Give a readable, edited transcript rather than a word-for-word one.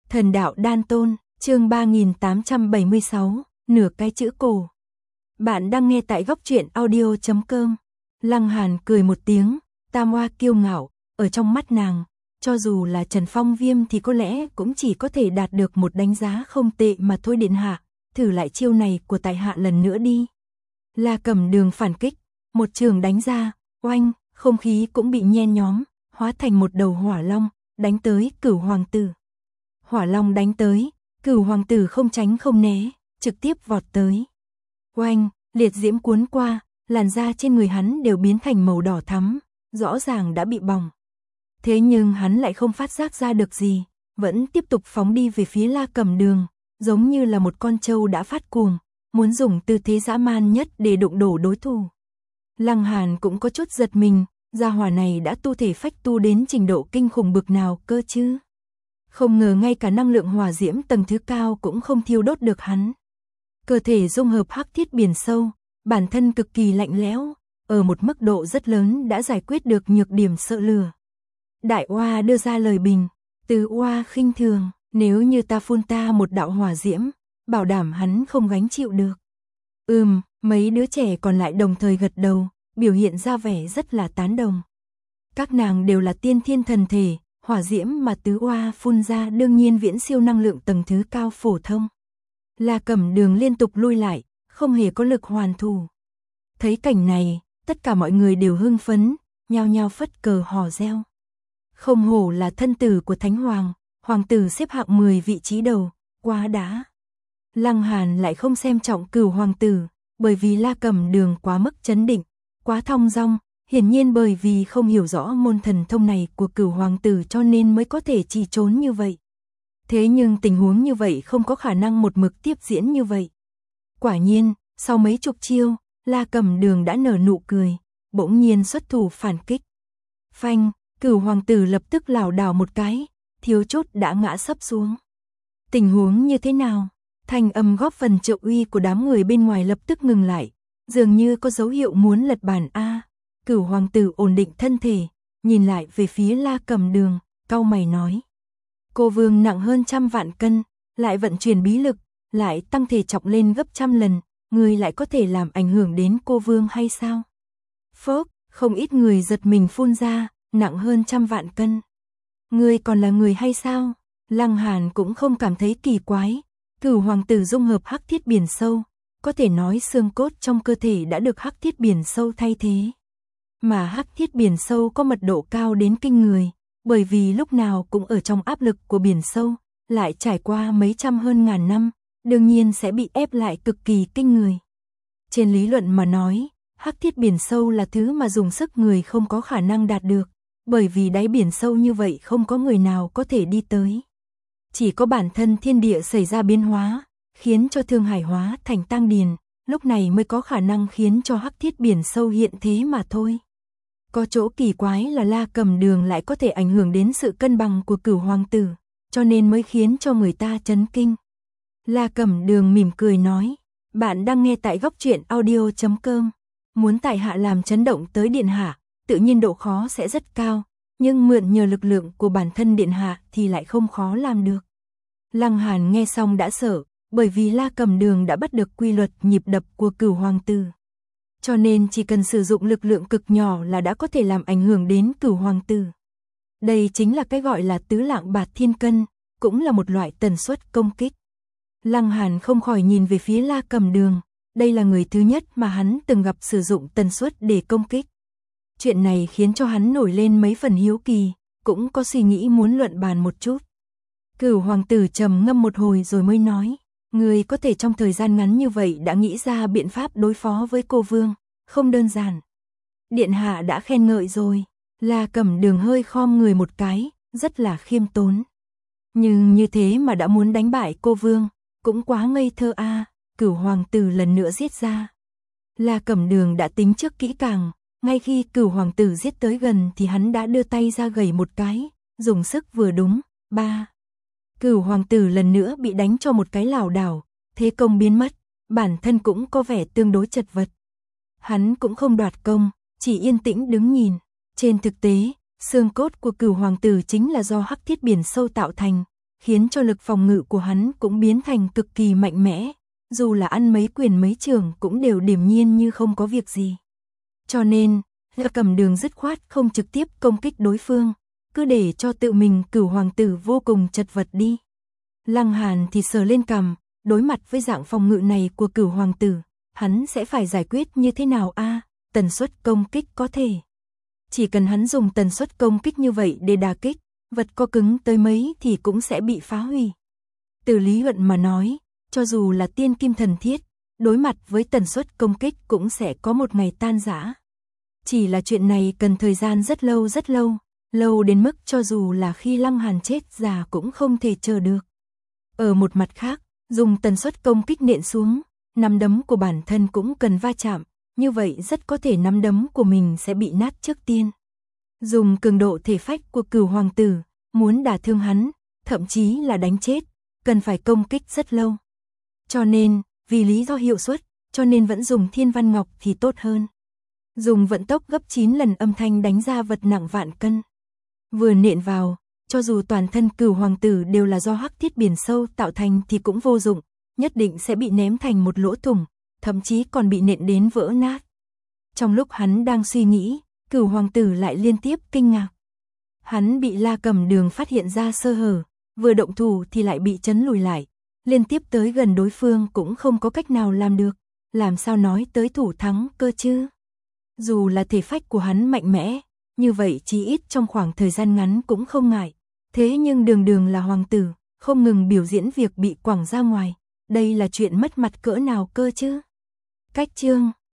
Thần đạo đan tôn, chương 3876, nửa cái chữ cổ. Bạn đang nghe tại góc truyện audio.com. Lăng Hàn cười một tiếng, tam oa kiêu ngạo, ở trong mắt nàng, cho dù là Trần Phong Viêm thì có lẽ cũng chỉ có thể đạt được một đánh giá không tệ mà thôi điện hạ, thử lại chiêu này của tại hạ lần nữa đi. La Cẩm Đường phản kích, một trường đánh ra, oanh, không khí cũng bị nhen nhóm, hóa thành một đầu hỏa long, đánh tới Cửu hoàng tử. Hỏa long đánh tới, Cửu hoàng tử không tránh không né, trực tiếp vọt tới. Oanh, liệt diễm cuốn qua, làn da trên người hắn đều biến thành màu đỏ thắm, rõ ràng đã bị bỏng. Thế nhưng hắn lại không phát giác ra được gì, vẫn tiếp tục phóng đi về phía La Cẩm Đường, giống như là một con trâu đã phát cuồng, muốn dùng tư thế dã man nhất để đụng đổ đối thủ. Lăng Hàn cũng có chút giật mình, gia hỏa này đã tu thể phách tu đến trình độ kinh khủng bực nào cơ chứ. Không ngờ ngay cả năng lượng hỏa diễm tầng thứ cao cũng không thiêu đốt được hắn. Cơ thể dung hợp hắc thiết biển sâu, bản thân cực kỳ lạnh lẽo, ở một mức độ rất lớn đã giải quyết được nhược điểm sợ lửa. Đại oa đưa ra lời bình, Tứ oa khinh thường, nếu như ta phun ta một đạo hỏa diễm, bảo đảm hắn không gánh chịu được. Mấy đứa trẻ còn lại đồng thời gật đầu, biểu hiện ra vẻ rất là tán đồng. Các nàng đều là tiên thiên thần thể, hỏa diễm mà Tứ oa phun ra đương nhiên viễn siêu năng lượng tầng thứ cao phổ thông. La Cẩm Đường liên tục lui lại, không hề có lực hoàn thủ. Thấy cảnh này, tất cả mọi người đều hưng phấn, nhao nhao phất cờ hò reo. Không hổ là thân tử của Thánh Hoàng, hoàng tử xếp hạng 10 vị trí đầu, quá đã. Lăng Hàn lại không xem trọng Cửu hoàng tử, bởi vì La Cẩm Đường quá mức chấn định, quá thong dong, hiển nhiên bởi vì không hiểu rõ môn thần thông này của Cửu hoàng tử cho nên mới có thể trì trốn như vậy. Thế nhưng tình huống như vậy không có khả năng một mực tiếp diễn như vậy. Quả nhiên, sau mấy chục chiêu, La Cẩm Đường đã nở nụ cười, bỗng nhiên xuất thủ phản kích. Phanh, Cửu hoàng tử lập tức lảo đảo một cái, thiếu chút đã ngã sấp xuống. Tình huống như thế nào? Thanh âm góp phần trợ uy của đám người bên ngoài lập tức ngừng lại, dường như có dấu hiệu muốn lật bàn a. Cửu hoàng tử ổn định thân thể, nhìn lại về phía La Cẩm Đường, cau mày nói: "Cô vương nặng hơn 100 vạn cân, lại vận chuyển bí lực, lại tăng thể trọng lên gấp 100 lần, người lại có thể làm ảnh hưởng đến cô vương hay sao?" Phốc, không ít người giật mình phun ra, nặng hơn 100 vạn cân. Người còn là người hay sao? Lăng Hàn cũng không cảm thấy kỳ quái, Cửu hoàng tử dung hợp hắc thiết biển sâu, có thể nói xương cốt trong cơ thể đã được hắc thiết biển sâu thay thế. Mà hắc thiết biển sâu có mật độ cao đến kinh người, bởi vì lúc nào cũng ở trong áp lực của biển sâu, lại trải qua mấy trăm hơn ngàn năm, đương nhiên sẽ bị ép lại cực kỳ kinh người. Trên lý luận mà nói, hắc thiết biển sâu là thứ mà dùng sức người không có khả năng đạt được, bởi vì đáy biển sâu như vậy không có người nào có thể đi tới. Chỉ có bản thân thiên địa xảy ra biến hóa, khiến cho Thương Hải hóa thành Tang Điền, lúc này mới có khả năng khiến cho hắc thiết biển sâu hiện thế mà thôi. Có chỗ kỳ quái là La Cẩm Đường lại có thể ảnh hưởng đến sự cân bằng của Cửu hoàng tử, cho nên mới khiến cho người ta chấn kinh. La Cẩm Đường mỉm cười nói: "Bạn đang nghe tại góc truyện audio.com. Muốn tại hạ làm chấn động tới điện hạ, tự nhiên độ khó sẽ rất cao, nhưng mượn nhờ lực lượng của bản thân điện hạ thì lại không khó làm được." Lăng Hàn nghe xong đã sợ, bởi vì La Cẩm Đường đã bắt được quy luật nhịp đập của Cửu hoàng tử. Cho nên chỉ cần sử dụng lực lượng cực nhỏ là đã có thể làm ảnh hưởng đến Cửu hoàng tử. Đây chính là cái gọi là tứ lạng bạt thiên cân, cũng là một loại tần suất công kích. Lăng Hàn không khỏi nhìn về phía La Cẩm Đường, đây là người thứ nhất mà hắn từng gặp sử dụng tần suất để công kích. Chuyện này khiến cho hắn nổi lên mấy phần hiếu kỳ, cũng có suy nghĩ muốn luận bàn một chút. Cửu hoàng tử trầm ngâm một hồi rồi mới nói: "Người có thể trong thời gian ngắn như vậy đã nghĩ ra biện pháp đối phó với cô vương, không đơn giản." Điện hạ đã khen ngợi rồi. La Cẩm Đường hơi khom người một cái, rất là khiêm tốn. Nhưng như thế mà đã muốn đánh bại cô vương, cũng quá ngây thơ a. Cửu hoàng tử lần nữa giết ra. La Cẩm Đường đã tính trước kỹ càng, ngay khi Cửu hoàng tử giết tới gần thì hắn đã đưa tay ra gẩy một cái, dùng sức vừa đúng, ba. Cửu hoàng tử lần nữa bị đánh cho một cái lảo đảo, thế công biến mất, bản thân cũng có vẻ tương đối chật vật. Hắn cũng không đoạt công, chỉ yên tĩnh đứng nhìn. Trên thực tế, xương cốt của Cửu hoàng tử chính là do hắc thiết biển sâu tạo thành, khiến cho lực phòng ngự của hắn cũng biến thành cực kỳ mạnh mẽ, dù là ăn mấy quyền mấy trường cũng đều điềm nhiên như không có việc gì. Cho nên, Cầm Đường dứt khoát không trực tiếp công kích đối phương, cứ để cho tự mình Cửu hoàng tử vô cùng chật vật đi. Lăng Hàn thì sờ lên cằm, đối mặt với dạng phòng ngự này của Cửu hoàng tử, hắn sẽ phải giải quyết như thế nào a? Tần suất công kích có thể. Chỉ cần hắn dùng tần suất công kích như vậy để đả kích, vật có cứng tới mấy thì cũng sẽ bị phá hủy. Từ lý luận mà nói, cho dù là tiên kim thần thiết, đối mặt với tần suất công kích cũng sẽ có một ngày tan rã. Chỉ là chuyện này cần thời gian rất lâu, lâu đến mức cho dù là khi Lăng Hàn chết già cũng không thể chờ được. Ở một mặt khác, dùng tần suất công kích nện xuống, nắm đấm của bản thân cũng cần va chạm, như vậy rất có thể nắm đấm của mình sẽ bị nát trước tiên. Dùng cường độ thể phách của Cửu hoàng tử, muốn đả thương hắn, thậm chí là đánh chết, cần phải công kích rất lâu. Cho nên, vì lý do hiệu suất, cho nên vẫn dùng Thiên Văn Ngọc thì tốt hơn. Dùng vận tốc gấp 9 lần âm thanh đánh ra vật nặng vạn cân. Vừa nện vào, cho dù toàn thân Cửu hoàng tử đều là do hắc thiết biển sâu tạo thành thì cũng vô dụng, nhất định sẽ bị ném thành một lỗ thủng, thậm chí còn bị nện đến vỡ nát. Trong lúc hắn đang suy nghĩ, Cửu hoàng tử lại liên tiếp kinh ngạc. Hắn bị La Cầm Đường phát hiện ra sơ hở, vừa động thủ thì lại bị chấn lùi lại, liên tiếp tới gần đối phương cũng không có cách nào làm được, làm sao nói tới thủ thắng cơ chứ? Dù là thể phách của hắn mạnh mẽ, như vậy chí ít trong khoảng thời gian ngắn cũng không ngại. Thế nhưng đường đường là hoàng tử, không ngừng biểu diễn việc bị quẳng ra ngoài, đây là chuyện mất mặt cỡ nào cơ chứ? Cách chương